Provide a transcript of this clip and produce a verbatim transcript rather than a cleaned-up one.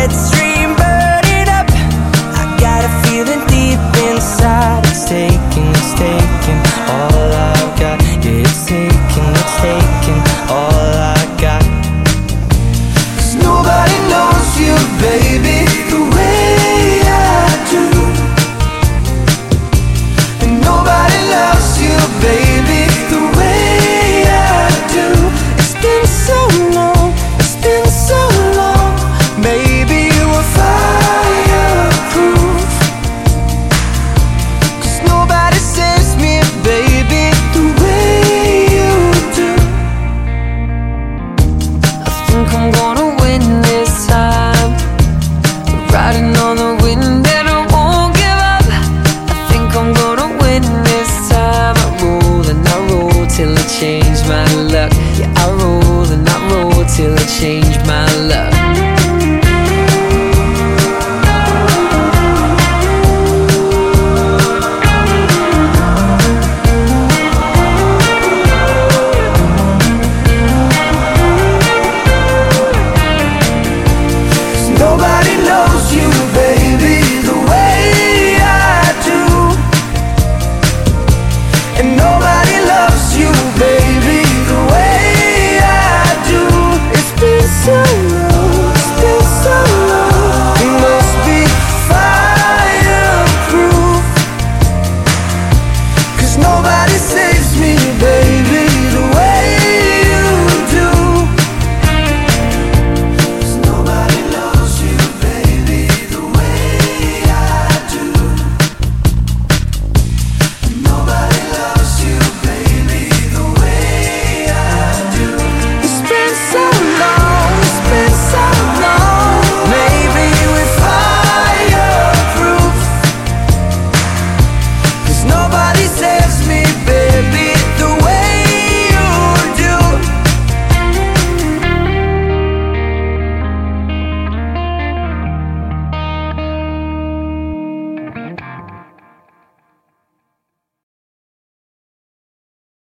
let's dream, burn it up. I got a feeling deep inside. It's taking, it's taking all I've got. Yeah, it's taking, it's taking all I got. 'Cause nobody knows you, baby,